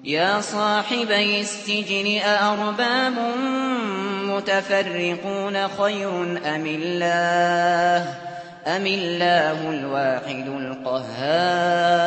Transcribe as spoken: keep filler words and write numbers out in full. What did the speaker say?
يا صاحبي السجن أأرباب متفرقون خير أم الله أم الله الواحد القهار